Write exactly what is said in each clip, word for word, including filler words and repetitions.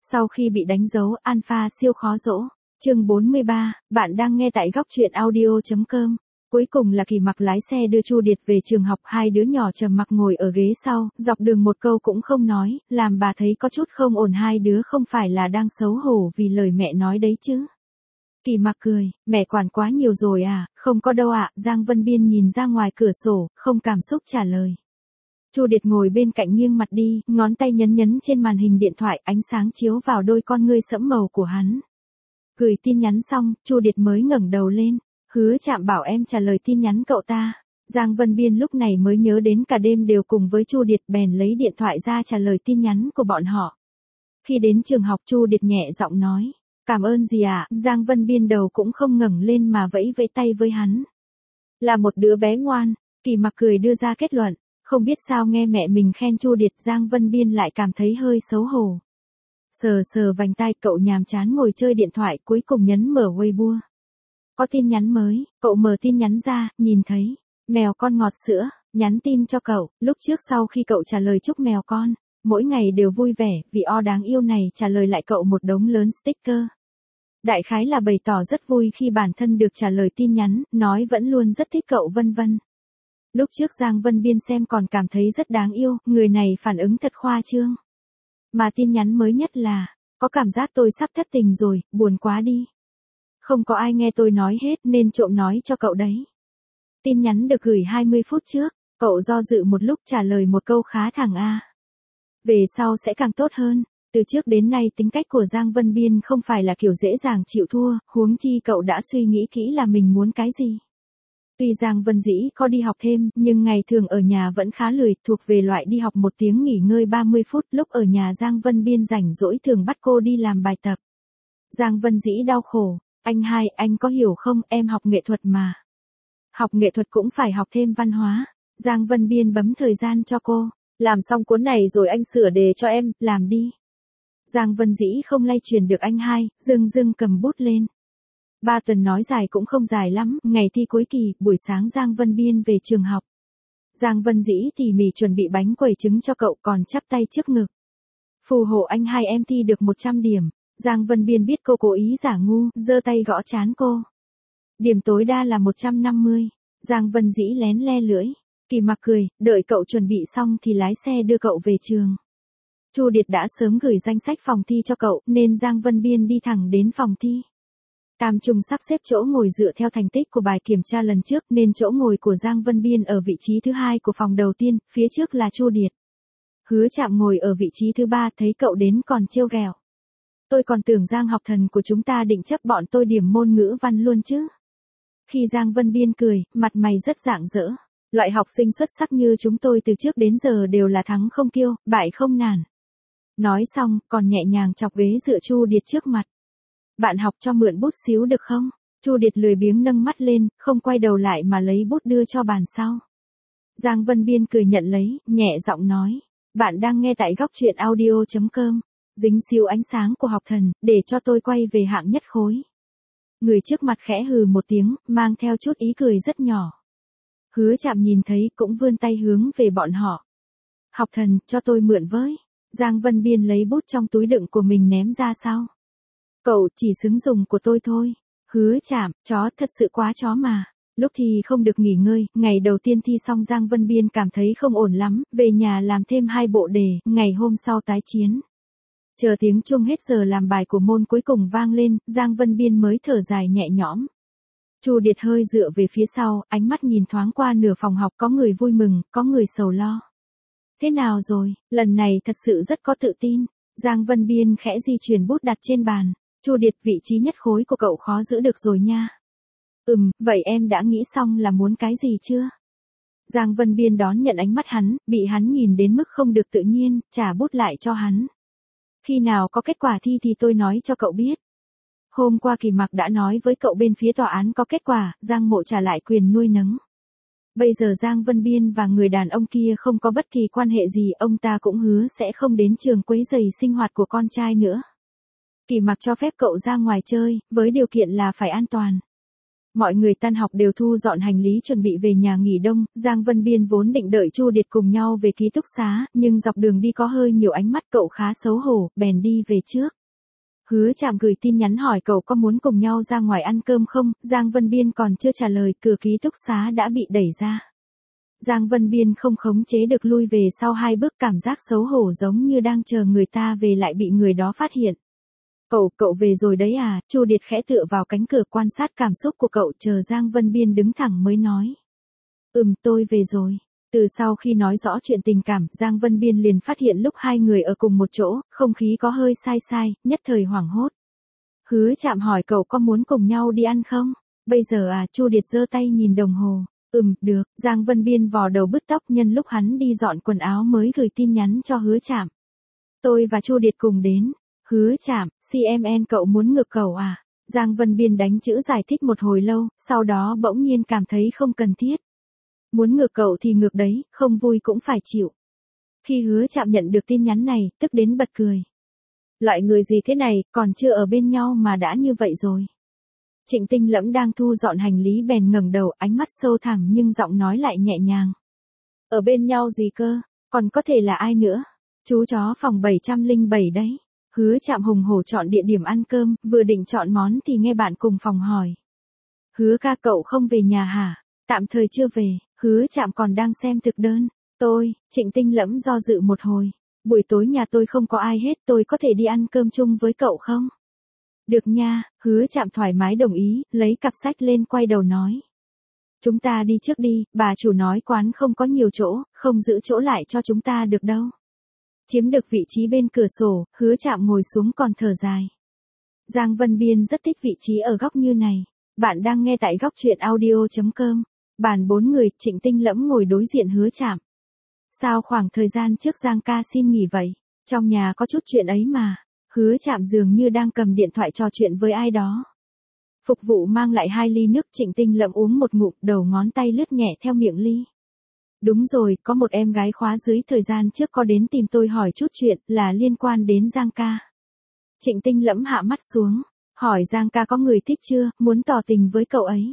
Sau khi bị đánh dấu, Alpha siêu khó dỗ. Chương bốn mươi ba, bạn đang nghe tại góc truyện audio chấm com. Cuối cùng là Kỳ Mặc lái xe đưa Chu Điệt về trường học, hai đứa nhỏ trầm mặc ngồi ở ghế sau, dọc đường một câu cũng không nói, làm bà thấy có chút không ổn, hai đứa không phải là đang xấu hổ vì lời mẹ nói đấy chứ. Kỳ Mặc cười, mẹ quản quá nhiều rồi à, không có đâu ạ, Giang Vân Biên nhìn ra ngoài cửa sổ, không cảm xúc trả lời. Chu Điệt ngồi bên cạnh nghiêng mặt đi, ngón tay nhấn nhấn trên màn hình điện thoại, ánh sáng chiếu vào đôi con ngươi sẫm màu của hắn. Gửi tin nhắn xong, Chu Điệt mới ngẩng đầu lên, Hứa Trạm bảo em trả lời tin nhắn cậu ta. Giang Vân Biên lúc này mới nhớ đến cả đêm đều cùng với Chu Điệt, bèn lấy điện thoại ra trả lời tin nhắn của bọn họ. Khi đến trường học, Chu Điệt nhẹ giọng nói, cảm ơn gì ạ, à? Giang Vân Biên đầu cũng không ngẩng lên mà vẫy vẫy tay với hắn. Là một đứa bé ngoan, Kỳ Mặc cười đưa ra kết luận. Không biết sao nghe mẹ mình khen Chu Điệt, Giang Vân Biên lại cảm thấy hơi xấu hổ. Sờ sờ vành tai, cậu nhàm chán ngồi chơi điện thoại, cuối cùng nhấn mở Weibo. Có tin nhắn mới, cậu mở tin nhắn ra, nhìn thấy, mèo con ngọt sữa, nhắn tin cho cậu, lúc trước sau khi cậu trả lời chúc mèo con, mỗi ngày đều vui vẻ, vì o đáng yêu này trả lời lại cậu một đống lớn sticker. Đại khái là bày tỏ rất vui khi bản thân được trả lời tin nhắn, nói vẫn luôn rất thích cậu vân vân. Lúc trước Giang Vân Biên xem còn cảm thấy rất đáng yêu, người này phản ứng thật khoa trương. Mà tin nhắn mới nhất là, có cảm giác tôi sắp thất tình rồi, buồn quá đi. Không có ai nghe tôi nói hết nên trộm nói cho cậu đấy. Tin nhắn được gửi hai mươi phút trước, cậu do dự một lúc trả lời một câu khá thẳng a. Về sau sẽ càng tốt hơn, từ trước đến nay tính cách của Giang Vân Biên không phải là kiểu dễ dàng chịu thua, huống chi cậu đã suy nghĩ kỹ là mình muốn cái gì. Tuy Giang Vân Dĩ có đi học thêm, nhưng ngày thường ở nhà vẫn khá lười, thuộc về loại đi học một tiếng nghỉ ngơi ba mươi phút, lúc ở nhà Giang Vân Biên rảnh rỗi thường bắt cô đi làm bài tập. Giang Vân Dĩ đau khổ, anh hai, anh có hiểu không, em học nghệ thuật mà. Học nghệ thuật cũng phải học thêm văn hóa. Giang Vân Biên bấm thời gian cho cô, làm xong cuốn này rồi anh sửa đề cho em, làm đi. Giang Vân Dĩ không lay truyền được anh hai, dưng dưng cầm bút lên. Ba tuần nói dài cũng không dài lắm, ngày thi cuối kỳ, buổi sáng Giang Vân Biên về trường học. Giang Vân Dĩ tỉ mỉ chuẩn bị bánh quẩy trứng cho cậu, còn chắp tay trước ngực. Phù hộ anh hai em thi được một trăm điểm. Giang Vân Biên biết cô cố ý giả ngu, giơ tay gõ trán cô. Điểm tối đa là một trăm năm mươi. Giang Vân Dĩ lén le lưỡi. Kỳ Mặc cười, đợi cậu chuẩn bị xong thì lái xe đưa cậu về trường. Chu Điệt đã sớm gửi danh sách phòng thi cho cậu, nên Giang Vân Biên đi thẳng đến phòng thi. Tam Trung sắp xếp chỗ ngồi dựa theo thành tích của bài kiểm tra lần trước, nên chỗ ngồi của Giang Vân Biên ở vị trí thứ hai của phòng đầu tiên, phía trước là Chu Điệt. Hứa Trạm ngồi ở vị trí thứ ba, thấy cậu đến còn trêu ghẹo. Tôi còn tưởng Giang học thần của chúng ta định chấp bọn tôi điểm môn ngữ văn luôn chứ. Khi Giang Vân Biên cười, mặt mày rất rạng rỡ. Loại học sinh xuất sắc như chúng tôi từ trước đến giờ đều là thắng không kiêu, bại không nản. Nói xong, còn nhẹ nhàng chọc ghế dựa Chu Điệt trước mặt. Bạn học cho mượn bút xíu được không? Chu Điệt lười biếng nâng mắt lên, không quay đầu lại mà lấy bút đưa cho bàn sau. Giang Vân Biên cười nhận lấy, nhẹ giọng nói. Bạn đang nghe tại góc truyện audio chấm com. Dính xíu ánh sáng của học thần, để cho tôi quay về hạng nhất khối. Người trước mặt khẽ hừ một tiếng, mang theo chút ý cười rất nhỏ. Hứa Trạm nhìn thấy cũng vươn tay hướng về bọn họ. Học thần, cho tôi mượn với. Giang Vân Biên lấy bút trong túi đựng của mình ném ra sau. Cậu chỉ xứng dùng của tôi thôi. Hứa Trạm, chó thật sự quá chó mà. Lúc thì không được nghỉ ngơi, ngày đầu tiên thi xong Giang Vân Biên cảm thấy không ổn lắm, về nhà làm thêm hai bộ đề, ngày hôm sau tái chiến. Chờ tiếng chuông hết giờ làm bài của môn cuối cùng vang lên, Giang Vân Biên mới thở dài nhẹ nhõm. Chu Điệt hơi dựa về phía sau, ánh mắt nhìn thoáng qua nửa phòng học, có người vui mừng, có người sầu lo. Thế nào rồi, lần này thật sự rất có tự tin. Giang Vân Biên khẽ di chuyển bút đặt trên bàn. Chu Điệt, vị trí nhất khối của cậu khó giữ được rồi nha. Ừm, vậy em đã nghĩ xong là muốn cái gì chưa? Giang Vân Biên đón nhận ánh mắt hắn, bị hắn nhìn đến mức không được tự nhiên, trả bút lại cho hắn. Khi nào có kết quả thi thì tôi nói cho cậu biết. Hôm qua Kỳ Mặc đã nói với cậu bên phía tòa án có kết quả, Giang Mộ trả lại quyền nuôi nấng. Bây giờ Giang Vân Biên và người đàn ông kia không có bất kỳ quan hệ gì, ông ta cũng hứa sẽ không đến trường quấy rầy sinh hoạt của con trai nữa. Kỳ Mặc cho phép cậu ra ngoài chơi, với điều kiện là phải an toàn. Mọi người tan học đều thu dọn hành lý chuẩn bị về nhà nghỉ đông, Giang Vân Biên vốn định đợi Chu Điệt cùng nhau về ký túc xá, nhưng dọc đường đi có hơi nhiều ánh mắt cậu khá xấu hổ, bèn đi về trước. Hứa Trạm gửi tin nhắn hỏi cậu có muốn cùng nhau ra ngoài ăn cơm không, Giang Vân Biên còn chưa trả lời, cửa ký túc xá đã bị đẩy ra. Giang Vân Biên không khống chế được lui về sau hai bước, cảm giác xấu hổ giống như đang chờ người ta về lại bị người đó phát hiện. Cậu, cậu về rồi đấy à, Chu Điệt khẽ tựa vào cánh cửa quan sát cảm xúc của cậu, chờ Giang Vân Biên đứng thẳng mới nói. Ừm, tôi về rồi. Từ sau khi nói rõ chuyện tình cảm, Giang Vân Biên liền phát hiện lúc hai người ở cùng một chỗ, không khí có hơi sai sai, nhất thời hoảng hốt. Hứa Trạm hỏi cậu có muốn cùng nhau đi ăn không? Bây giờ à, Chu Điệt giơ tay nhìn đồng hồ. Ừm, được, Giang Vân Biên vò đầu bứt tóc nhân lúc hắn đi dọn quần áo mới gửi tin nhắn cho Hứa Trạm. Tôi và Chu Điệt cùng đến. Hứa Trạm, xê em en cậu muốn ngược cậu à? Giang Vân Biên đánh chữ giải thích một hồi lâu, sau đó bỗng nhiên cảm thấy không cần thiết. Muốn ngược cậu thì ngược đấy, không vui cũng phải chịu. Khi Hứa Trạm nhận được tin nhắn này, tức đến bật cười. Loại người gì thế này, còn chưa ở bên nhau mà đã như vậy rồi. Trịnh Tinh Lẫm đang thu dọn hành lý bèn ngẩng đầu, ánh mắt sâu thẳm nhưng giọng nói lại nhẹ nhàng. Ở bên nhau gì cơ, còn có thể là ai nữa? Chú chó phòng bảy trăm lẻ bảy đấy. Hứa Trạm hùng hổ chọn địa điểm ăn cơm, vừa định chọn món thì nghe bạn cùng phòng hỏi. Hứa ca cậu không về nhà hả? Tạm thời chưa về, Hứa Trạm còn đang xem thực đơn. Tôi, Trịnh Tinh Lẫm do dự một hồi. Buổi tối nhà tôi không có ai hết, tôi có thể đi ăn cơm chung với cậu không? Được nha, Hứa Trạm thoải mái đồng ý, lấy cặp sách lên quay đầu nói. Chúng ta đi trước đi, bà chủ nói quán không có nhiều chỗ, không giữ chỗ lại cho chúng ta được đâu. Chiếm được vị trí bên cửa sổ, Hứa Trạm ngồi xuống còn thở dài. Giang Vân Biên rất thích vị trí ở góc như này. Bạn đang nghe tại góc truyện audio chấm com. Bàn bốn người, Trịnh Tinh Lẫm ngồi đối diện Hứa Trạm. Sao khoảng thời gian trước Giang ca xin nghỉ vậy? Trong nhà có chút chuyện ấy mà. Hứa Trạm dường như đang cầm điện thoại trò chuyện với ai đó. Phục vụ mang lại hai ly nước, Trịnh Tinh Lẫm uống một ngụm, đầu ngón tay lướt nhẹ theo miệng ly. Đúng rồi, có một em gái khóa dưới thời gian trước có đến tìm tôi hỏi chút chuyện, là liên quan đến Giang ca. Trịnh Tinh Lẫm hạ mắt xuống, hỏi Giang ca có người thích chưa, muốn tỏ tình với cậu ấy.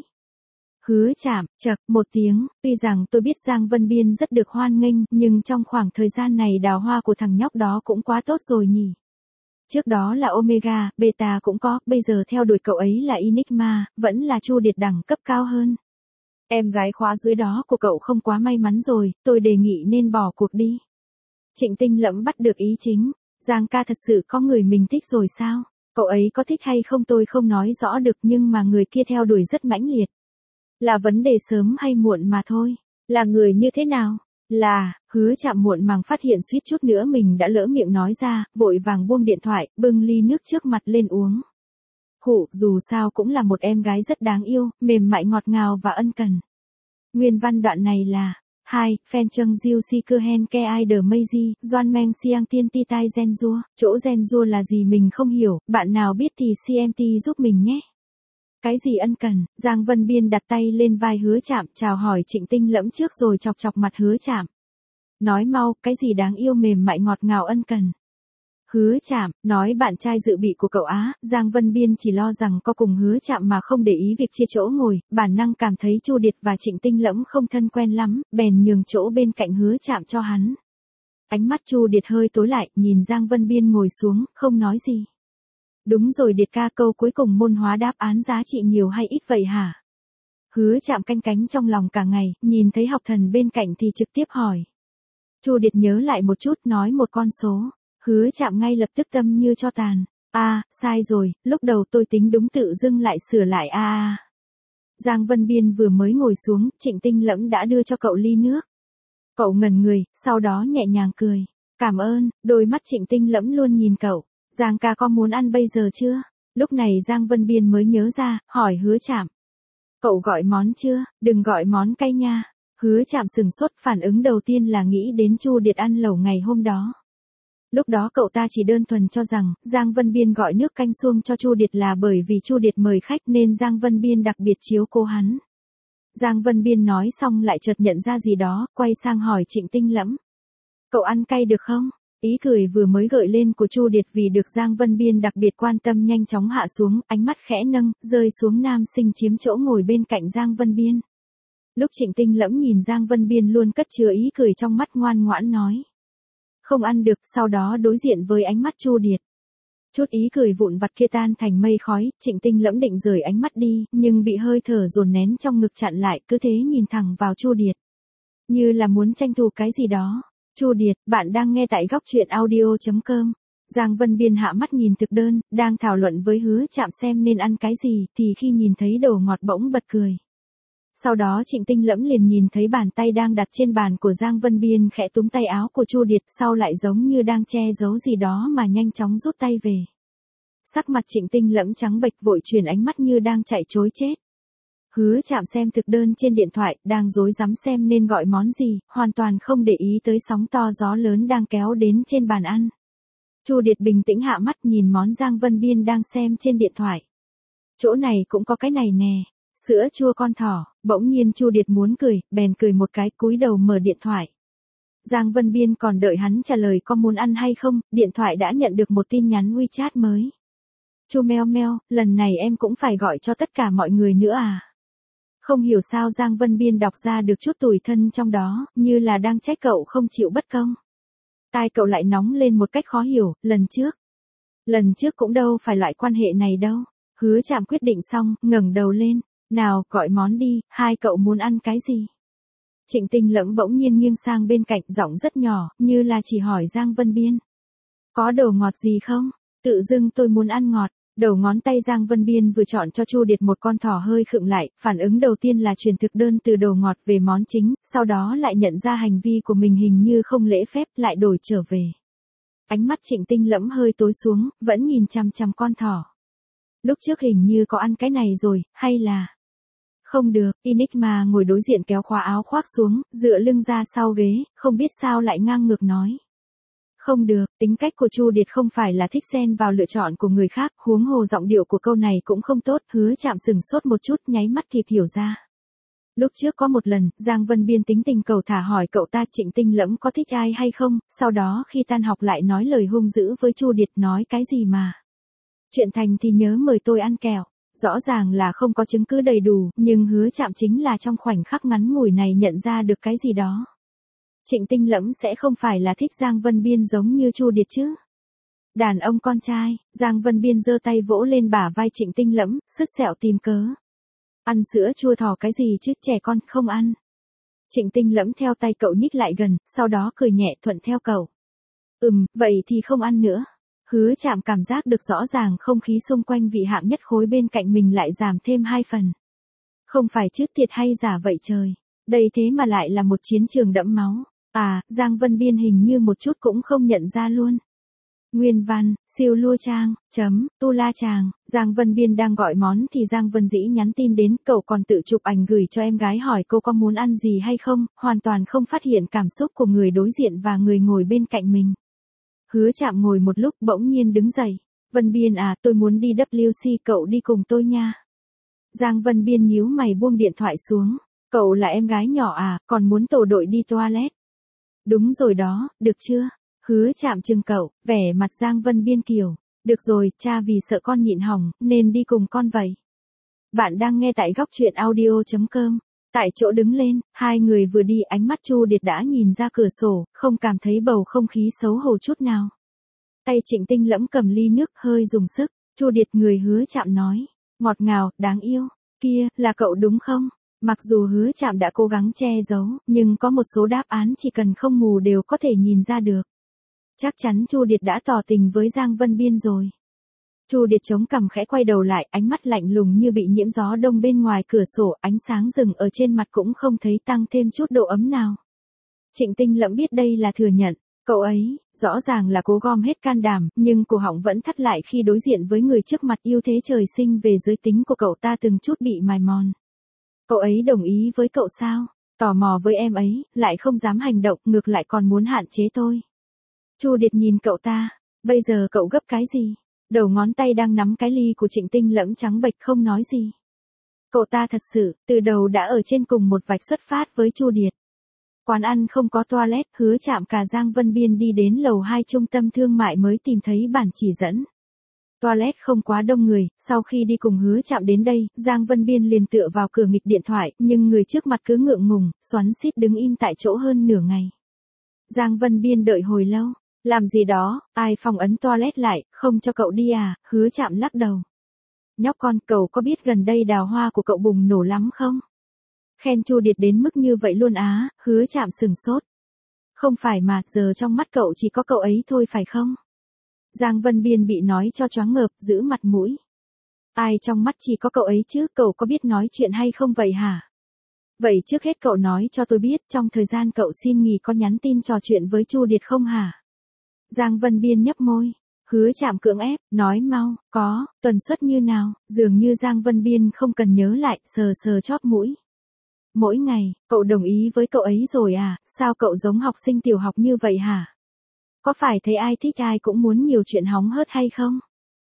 Hứa Trạm, chậc, một tiếng, tuy rằng tôi biết Giang Vân Biên rất được hoan nghênh, nhưng trong khoảng thời gian này đào hoa của thằng nhóc đó cũng quá tốt rồi nhỉ. Trước đó là Omega, Beta cũng có, bây giờ theo đuổi cậu ấy là Enigma, vẫn là Chu Điệt đẳng cấp cao hơn. Em gái khóa dưới đó của cậu không quá may mắn rồi, tôi đề nghị nên bỏ cuộc đi. Trịnh Tinh Lẫm bắt được ý chính, Giang ca thật sự có người mình thích rồi sao? Cậu ấy có thích hay không tôi không nói rõ được, nhưng mà người kia theo đuổi rất mãnh liệt. Là vấn đề sớm hay muộn mà thôi. Là người như thế nào? Là, Hứa Trạm muộn màng phát hiện suýt chút nữa mình đã lỡ miệng nói ra, vội vàng buông điện thoại, bưng ly nước trước mặt lên uống. Khụ, dù sao cũng là một em gái rất đáng yêu, mềm mại ngọt ngào và ân cần. Nguyên văn đoạn này là: hai, fan chân diêu si cơ hen ke ai đờ mây di, doan meng siang tiên ti tai gen dua. Chỗ gen dua là gì mình không hiểu, bạn nào biết thì xê em tê giúp mình nhé. Cái gì ân cần? Giang Vân Biên đặt tay lên vai Hứa Trạm, chào hỏi Trịnh Tinh Lẫm trước rồi chọc chọc mặt Hứa Trạm. Nói mau, cái gì đáng yêu mềm mại ngọt ngào ân cần? Hứa Trạm, nói bạn trai dự bị của cậu á. Giang Vân Biên chỉ lo rằng có cùng Hứa Trạm mà không để ý việc chia chỗ ngồi, bản năng cảm thấy Chu Điệt và Trịnh Tinh Lẫm không thân quen lắm, bèn nhường chỗ bên cạnh Hứa Trạm cho hắn. Ánh mắt Chu Điệt hơi tối lại, nhìn Giang Vân Biên ngồi xuống, không nói gì. Đúng rồi Điệt ca, câu cuối cùng môn hóa đáp án giá trị nhiều hay ít vậy hả? Hứa Trạm canh cánh trong lòng cả ngày, nhìn thấy học thần bên cạnh thì trực tiếp hỏi. Chu Điệt nhớ lại một chút, nói một con số. Hứa Trạm ngay lập tức tâm như cho tàn. A, à, sai rồi, lúc đầu tôi tính đúng tự dưng lại sửa lại a a. À. Giang Vân Biên vừa mới ngồi xuống, Trịnh Tinh Lẫm đã đưa cho cậu ly nước. Cậu ngẩn người, sau đó nhẹ nhàng cười. Cảm ơn, đôi mắt Trịnh Tinh Lẫm luôn nhìn cậu. Giang ca có muốn ăn bây giờ chưa? Lúc này Giang Vân Biên mới nhớ ra, hỏi Hứa Trạm. Cậu gọi món chưa? Đừng gọi món cay nha. Hứa Trạm sừng sốt, phản ứng đầu tiên là nghĩ đến Chu Điệt ăn lẩu ngày hôm đó. Lúc đó cậu ta chỉ đơn thuần cho rằng, Giang Vân Biên gọi nước canh xuông cho Chu Điệt là bởi vì Chu Điệt mời khách nên Giang Vân Biên đặc biệt chiếu cố hắn. Giang Vân Biên nói xong lại chợt nhận ra gì đó, quay sang hỏi Trịnh Tinh Lẫm. Cậu ăn cay được không? Ý cười vừa mới gợi lên của Chu Điệt vì được Giang Vân Biên đặc biệt quan tâm nhanh chóng hạ xuống, ánh mắt khẽ nâng, rơi xuống nam sinh chiếm chỗ ngồi bên cạnh Giang Vân Biên. Lúc Trịnh Tinh Lẫm nhìn Giang Vân Biên luôn cất chứa ý cười trong mắt, ngoan ngoãn nói. Không ăn được, sau đó đối diện với ánh mắt Chu Điệt. Chút ý cười vụn vặt kia tan thành mây khói, Trịnh Tinh Lẫm định rời ánh mắt đi, nhưng bị hơi thở dồn nén trong ngực chặn lại, cứ thế nhìn thẳng vào Chu Điệt. Như là muốn tranh thủ cái gì đó. Chu Điệt, bạn đang nghe tại góc truyện audio chấm com. Giang Vân Biên hạ mắt nhìn thực đơn, đang thảo luận với Hứa Trạm xem nên ăn cái gì, thì khi nhìn thấy đồ ngọt bỗng bật cười. Sau đó Trịnh Tinh Lẫm liền nhìn thấy bàn tay đang đặt trên bàn của Giang Vân Biên khẽ túm tay áo của Chu Điệt, sau lại giống như đang che giấu gì đó mà nhanh chóng rút tay về. Sắc mặt Trịnh Tinh Lẫm trắng bệch, vội chuyển ánh mắt như đang chạy trối chết. Hứa Trạm xem thực đơn trên điện thoại, đang rối rắm xem nên gọi món gì, hoàn toàn không để ý tới sóng to gió lớn đang kéo đến trên bàn ăn. Chu Điệt bình tĩnh hạ mắt nhìn món Giang Vân Biên đang xem trên điện thoại. Chỗ này cũng có cái này nè, sữa chua con thỏ. Bỗng nhiên Chu Điệt muốn cười, bèn cười một cái, cúi đầu mở điện thoại. Giang Vân Biên còn đợi hắn trả lời có muốn ăn hay không, điện thoại đã nhận được một tin nhắn WeChat mới. Chu meo meo, lần này em cũng phải gọi cho tất cả mọi người nữa à? Không hiểu sao Giang Vân Biên đọc ra được chút tủi thân trong đó, như là đang trách cậu không chịu bất công. Tai cậu lại nóng lên một cách khó hiểu, lần trước. Lần trước cũng đâu phải loại quan hệ này đâu. Hứa Trạm quyết định xong, ngẩng đầu lên. Nào, gọi món đi, hai cậu muốn ăn cái gì? Trịnh Tinh Lẫm bỗng nhiên nghiêng sang bên cạnh, giọng rất nhỏ, như là chỉ hỏi Giang Vân Biên. Có đồ ngọt gì không? Tự dưng tôi muốn ăn ngọt. Đầu ngón tay Giang Vân Biên vừa chọn cho Chu Điệt một con thỏ hơi khựng lại, phản ứng đầu tiên là chuyển thực đơn từ đồ ngọt về món chính, sau đó lại nhận ra hành vi của mình hình như không lễ phép, lại đổi trở về. Ánh mắt Trịnh Tinh Lẫm hơi tối xuống, vẫn nhìn chằm chằm con thỏ. Lúc trước hình như có ăn cái này rồi, hay là... Không được, Enigma ngồi đối diện kéo khóa áo khoác xuống, dựa lưng ra sau ghế, không biết sao lại ngang ngược nói. Không được, tính cách của Chu Điệt không phải là thích xen vào lựa chọn của người khác, huống hồ giọng điệu của câu này cũng không tốt. Hứa Trạm sừng sốt một chút, nháy mắt kịp hiểu ra. Lúc trước có một lần, Giang Vân Biên tính tình cầu thả hỏi cậu ta Trịnh Tinh Lẫm có thích ai hay không, sau đó khi tan học lại nói lời hung dữ với Chu Điệt, nói cái gì mà. Chuyện thành thì nhớ mời tôi ăn kẹo. Rõ ràng là không có chứng cứ đầy đủ, nhưng Hứa Trạm chính là trong khoảnh khắc ngắn ngủi này nhận ra được cái gì đó. Trịnh Tinh Lẫm sẽ không phải là thích Giang Vân Biên giống như Chu Điệt chứ. Đàn ông con trai, Giang Vân Biên giơ tay vỗ lên bả vai Trịnh Tinh Lẫm, sứt sẹo tìm cớ. Ăn sữa chua thỏ cái gì chứ, trẻ con không ăn. Trịnh Tinh Lẫm theo tay cậu nhích lại gần, sau đó cười nhẹ thuận theo cậu. Ừm, vậy thì không ăn nữa. Hứa Trạm cảm giác được rõ ràng không khí xung quanh vị hạng nhất khối bên cạnh mình lại giảm thêm hai phần. Không phải chứ, thiệt hay giả vậy trời. Đây thế mà lại là một chiến trường đẫm máu. À, Giang Vân Biên hình như một chút cũng không nhận ra luôn. Nguyên văn, siêu lua trang, chấm, tu la chàng. Giang Vân Biên đang gọi món thì Giang Vân Dĩ nhắn tin đến, cậu còn tự chụp ảnh gửi cho em gái hỏi cô có muốn ăn gì hay không, hoàn toàn không phát hiện cảm xúc của người đối diện và người ngồi bên cạnh mình. Hứa Trạm ngồi một lúc bỗng nhiên đứng dậy. Vân Biên à, tôi muốn đi W C, cậu đi cùng tôi nha. Giang Vân Biên nhíu mày buông điện thoại xuống. Cậu là em gái nhỏ à, còn muốn tổ đội đi toilet. Đúng rồi đó, được chưa? Hứa Trạm chừng cậu, vẻ mặt Giang Vân Biên kiều. Được rồi, cha vì sợ con nhịn hỏng, nên đi cùng con vậy. Bạn đang nghe tại góc truyện audio chấm com. Tại chỗ đứng lên, hai người vừa đi, ánh mắt Chu Điệt đã nhìn ra cửa sổ, không cảm thấy bầu không khí xấu hổ chút nào. Tay Trịnh Tinh Lẫm cầm ly nước hơi dùng sức. Chu Điệt, người Hứa Trạm nói. Ngọt ngào, đáng yêu. Kia, là cậu đúng không? Mặc dù Hứa Trạm đã cố gắng che giấu, nhưng có một số đáp án chỉ cần không mù đều có thể nhìn ra được. Chắc chắn Chu Điệt đã tỏ tình với Giang Vân Biên rồi. Chu Điệt chống cằm khẽ quay đầu lại, ánh mắt lạnh lùng như bị nhiễm gió đông bên ngoài cửa sổ, ánh sáng rừng ở trên mặt cũng không thấy tăng thêm chút độ ấm nào. Trịnh Tinh Lẫm biết đây là thừa nhận, cậu ấy, rõ ràng là cố gom hết can đảm, nhưng cổ họng vẫn thắt lại khi đối diện với người trước mặt yêu thế trời sinh về giới tính của cậu ta từng chút bị mài mòn. Cậu ấy đồng ý với cậu sao? Tò mò với em ấy, lại không dám hành động, ngược lại còn muốn hạn chế tôi. Chu Điệt nhìn cậu ta, bây giờ cậu gấp cái gì? Đầu ngón tay đang nắm cái ly của Trịnh Tinh Lẫm trắng bệch không nói gì. Cậu ta thật sự, từ đầu đã ở trên cùng một vạch xuất phát với Chu Điệt. Quán ăn không có toilet, Hứa Trạm cả Giang Vân Biên đi đến lầu hai trung tâm thương mại mới tìm thấy bản chỉ dẫn. Toilet không quá đông người, sau khi đi cùng Hứa Trạm đến đây, Giang Vân Biên liền tựa vào cửa nghịch điện thoại, nhưng người trước mặt cứ ngượng ngùng, xoắn xít đứng im tại chỗ hơn nửa ngày. Giang Vân Biên đợi hồi lâu, làm gì đó, ai phong ấn toilet lại, không cho cậu đi à, Hứa Trạm lắc đầu. Nhóc con, cậu có biết gần đây đào hoa của cậu bùng nổ lắm không? Khen Chu Điệt đến mức như vậy luôn á, Hứa Trạm sừng sốt. Không phải mà, giờ trong mắt cậu chỉ có cậu ấy thôi phải không? Giang Vân Biên bị nói cho choáng ngợp, giữ mặt mũi. Ai trong mắt chỉ có cậu ấy chứ, cậu có biết nói chuyện hay không vậy hả? Vậy trước hết cậu nói cho tôi biết, trong thời gian cậu xin nghỉ có nhắn tin trò chuyện với Chu Điệt không hả? Giang Vân Biên nhấp môi. Hứa Trạm cưỡng ép, nói mau, có, tuần suất như nào, dường như Giang Vân Biên không cần nhớ lại, sờ sờ chóp mũi. Mỗi ngày, cậu đồng ý với cậu ấy rồi à, sao cậu giống học sinh tiểu học như vậy hả? Có phải thấy ai thích ai cũng muốn nhiều chuyện hóng hớt hay không?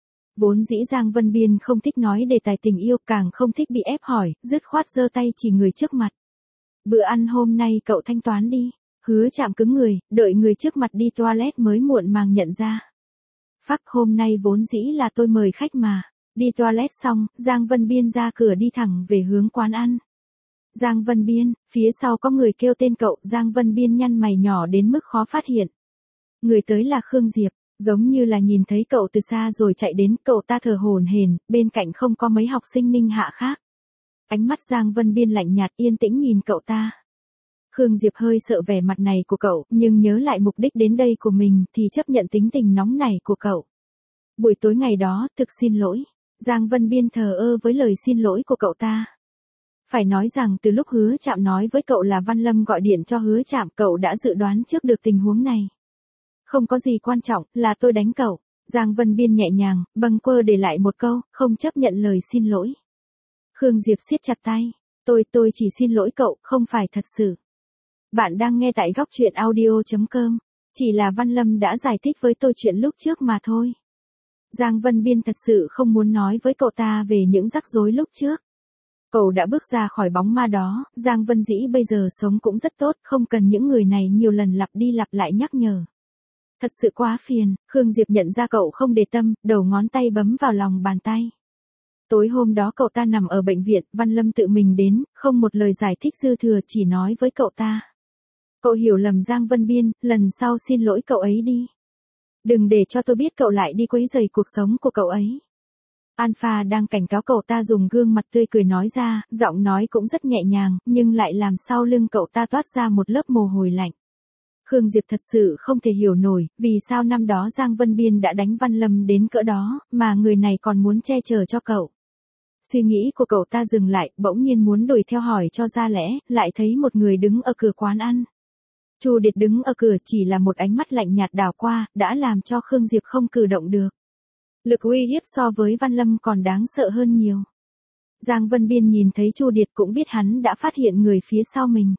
Vốn dĩ Giang Vân Biên không thích nói đề tài tình yêu, càng không thích bị ép hỏi, dứt khoát giơ tay chỉ người trước mặt. Bữa ăn hôm nay cậu thanh toán đi. Hứa Trạm cứng người, đợi người trước mặt đi toilet mới muộn màng nhận ra. Phắc, hôm nay vốn dĩ là tôi mời khách mà. Đi toilet xong, Giang Vân Biên ra cửa đi thẳng về hướng quán ăn. Giang Vân Biên, phía sau có người kêu tên cậu, Giang Vân Biên nhăn mày nhỏ đến mức khó phát hiện. Người tới là Khương Diệp, giống như là nhìn thấy cậu từ xa rồi chạy đến, cậu ta thở hổn hển, bên cạnh không có mấy học sinh Ninh Hạ khác. Ánh mắt Giang Vân Biên lạnh nhạt yên tĩnh nhìn cậu ta. Khương Diệp hơi sợ vẻ mặt này của cậu, nhưng nhớ lại mục đích đến đây của mình thì chấp nhận tính tình nóng nảy của cậu. Buổi tối ngày đó, thực xin lỗi. Giang Vân Biên thờ ơ với lời xin lỗi của cậu ta. Phải nói rằng từ lúc Hứa Trạm nói với cậu là Văn Lâm gọi điện cho Hứa Trạm, cậu đã dự đoán trước được tình huống này. Không có gì quan trọng, là tôi đánh cậu. Giang Vân Biên nhẹ nhàng, bâng quơ để lại một câu, không chấp nhận lời xin lỗi. Khương Diệp siết chặt tay. Tôi, tôi chỉ xin lỗi cậu, không phải thật sự. Bạn đang nghe tại góc truyện audio chấm com. Chỉ là Văn Lâm đã giải thích với tôi chuyện lúc trước mà thôi. Giang Vân Biên thật sự không muốn nói với cậu ta về những rắc rối lúc trước. Cậu đã bước ra khỏi bóng ma đó, Giang Vân Dĩ bây giờ sống cũng rất tốt, không cần những người này nhiều lần lặp đi lặp lại nhắc nhở. Thật sự quá phiền, Khương Diệp nhận ra cậu không để tâm, đầu ngón tay bấm vào lòng bàn tay. Tối hôm đó cậu ta nằm ở bệnh viện, Văn Lâm tự mình đến, không một lời giải thích dư thừa, chỉ nói với cậu ta. Cậu hiểu lầm Giang Vân Biên, lần sau xin lỗi cậu ấy đi. Đừng để cho tôi biết cậu lại đi quấy rầy cuộc sống của cậu ấy. Alpha đang cảnh cáo cậu ta, dùng gương mặt tươi cười nói ra, giọng nói cũng rất nhẹ nhàng, nhưng lại làm sau lưng cậu ta toát ra một lớp mồ hôi lạnh. Khương Diệp thật sự không thể hiểu nổi, vì sao năm đó Giang Vân Biên đã đánh Văn Lâm đến cỡ đó, mà người này còn muốn che chở cho cậu. Suy nghĩ của cậu ta dừng lại, bỗng nhiên muốn đuổi theo hỏi cho ra lẽ, lại thấy một người đứng ở cửa quán ăn. Chu Điệt đứng ở cửa, chỉ là một ánh mắt lạnh nhạt đảo qua, đã làm cho Khương Diệp không cử động được. Lực uy hiếp so với Văn Lâm còn đáng sợ hơn nhiều. Giang Vân Biên nhìn thấy Chu Điệt cũng biết hắn đã phát hiện người phía sau mình.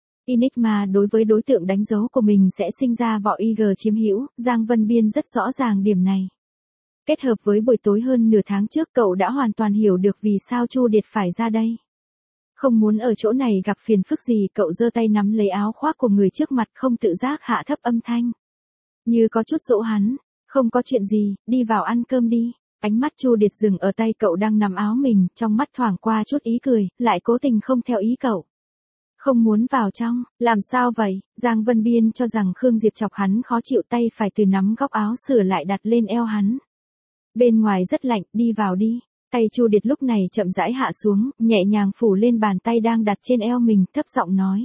Enigma đối với đối tượng đánh dấu của mình sẽ sinh ra vỏ i giê chiếm hữu, Giang Vân Biên rất rõ ràng điểm này. Kết hợp với buổi tối hơn nửa tháng trước, cậu đã hoàn toàn hiểu được vì sao Chu Điệt phải ra đây. Không muốn ở chỗ này gặp phiền phức gì, cậu giơ tay nắm lấy áo khoác của người trước mặt, không tự giác hạ thấp âm thanh. Như có chút dỗ hắn, không có chuyện gì, đi vào ăn cơm đi. Ánh mắt Chu Điệt dừng ở tay cậu đang nắm áo mình, trong mắt thoảng qua chút ý cười, lại cố tình không theo ý cậu. Không muốn vào trong, làm sao vậy? Giang Vân Biên cho rằng Khương Diệp chọc hắn khó chịu, tay phải từ nắm góc áo sửa lại đặt lên eo hắn. Bên ngoài rất lạnh, đi vào đi. Tay Chu Điệt lúc này chậm rãi hạ xuống, nhẹ nhàng phủ lên bàn tay đang đặt trên eo mình, thấp giọng nói.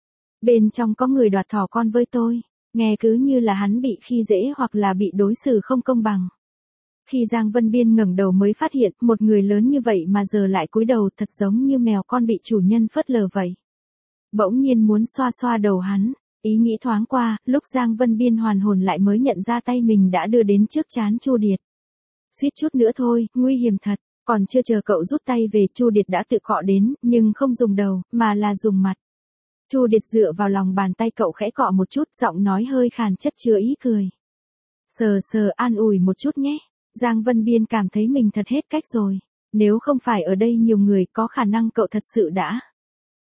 Bên trong có người đoạt thỏ con với tôi. Nghe cứ như là hắn bị khi dễ hoặc là bị đối xử không công bằng. Khi Giang Vân Biên ngẩng đầu mới phát hiện, một người lớn như vậy mà giờ lại cúi đầu, thật giống như mèo con bị chủ nhân phớt lờ vậy. Bỗng nhiên muốn xoa xoa đầu hắn, ý nghĩ thoáng qua, lúc Giang Vân Biên hoàn hồn lại mới nhận ra tay mình đã đưa đến trước trán Chu Điệt. Suýt chút nữa thôi, nguy hiểm thật, còn chưa chờ cậu rút tay về, Chu Điệt đã tự cọ đến, nhưng không dùng đầu, mà là dùng mặt. Chu Điệt dựa vào lòng bàn tay cậu khẽ cọ một chút, giọng nói hơi khàn chất chứa ý cười. Sờ sờ an ủi một chút nhé. Giang Vân Biên cảm thấy mình thật hết cách rồi. Nếu không phải ở đây nhiều người, có khả năng cậu thật sự đã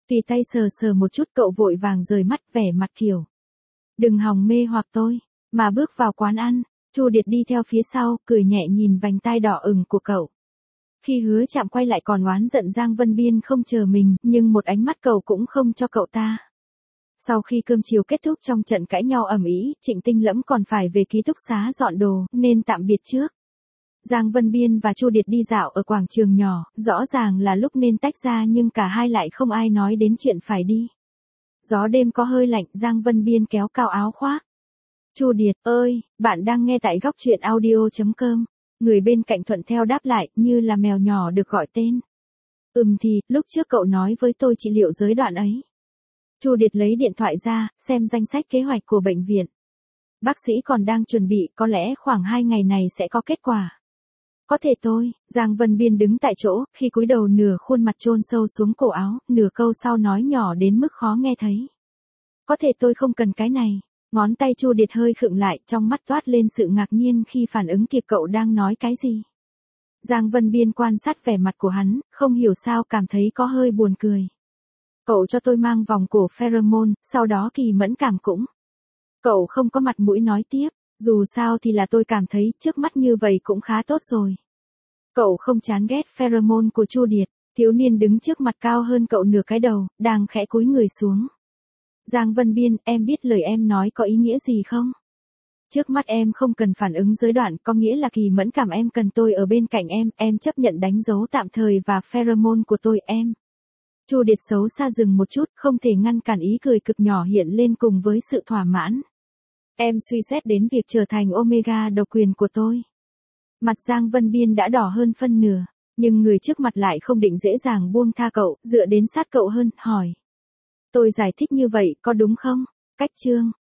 Tùy tay sờ sờ một chút cậu vội vàng rời mắt vẻ mặt kiểu. Đừng hòng mê hoặc tôi, mà bước vào quán ăn, Chu Điệt đi theo phía sau, cười nhẹ nhìn vành tai đỏ ửng của cậu. Khi Hứa Trạm quay lại còn oán giận Giang Vân Biên không chờ mình, nhưng một ánh mắt cậu cũng không cho cậu ta. Sau khi cơm chiều kết thúc trong trận cãi nhau ầm ĩ, Trịnh Tinh Lẫm còn phải về ký túc xá dọn đồ, nên tạm biệt trước. Giang Vân Biên và Chu Điệt đi dạo ở quảng trường nhỏ, rõ ràng là lúc nên tách ra nhưng cả hai lại không ai nói đến chuyện phải đi. Gió đêm có hơi lạnh, Giang Vân Biên kéo cao áo khoác. Chu Điệt ơi, bạn đang nghe tại góc truyện audio chấm com. Người bên cạnh thuận theo đáp lại, như là mèo nhỏ được gọi tên. Ừm thì, lúc trước cậu nói với tôi trị liệu giới đoạn ấy. Chu Điệt lấy điện thoại ra, xem danh sách kế hoạch của bệnh viện. Bác sĩ còn đang chuẩn bị, có lẽ khoảng hai ngày này sẽ có kết quả. Có thể tôi, Giang Vân Biên đứng tại chỗ, khi cúi đầu nửa khuôn mặt chôn sâu xuống cổ áo, nửa câu sau nói nhỏ đến mức khó nghe thấy. Có thể tôi không cần cái này. Ngón tay Chu Điệt hơi khựng lại, trong mắt toát lên sự ngạc nhiên khi phản ứng kịp cậu đang nói cái gì. Giang Vân Biên quan sát vẻ mặt của hắn, không hiểu sao cảm thấy có hơi buồn cười. Cậu cho tôi mang vòng cổ pheromone, sau đó Kỳ Mẫn Cảm cũng. Cậu không có mặt mũi nói tiếp, dù sao thì là tôi cảm thấy trước mắt như vậy cũng khá tốt rồi. Cậu không chán ghét pheromone của Chu Điệt, thiếu niên đứng trước mặt cao hơn cậu nửa cái đầu, đang khẽ cúi người xuống. Giang Vân Biên, em biết lời em nói có ý nghĩa gì không? Trước mắt em không cần phản ứng giới đoạn, có nghĩa là Kỳ Mẫn Cảm em cần tôi ở bên cạnh em, em chấp nhận đánh dấu tạm thời và pheromone của tôi em. Chu Điệt xấu xa dừng một chút, không thể ngăn cản ý cười cực nhỏ hiện lên cùng với sự thỏa mãn. Em suy xét đến việc trở thành Omega độc quyền của tôi. Mặt Giang Vân Biên đã đỏ hơn phân nửa, nhưng người trước mặt lại không định dễ dàng buông tha cậu, dựa đến sát cậu hơn, hỏi. Tôi giải thích như vậy có đúng không? Cách chương.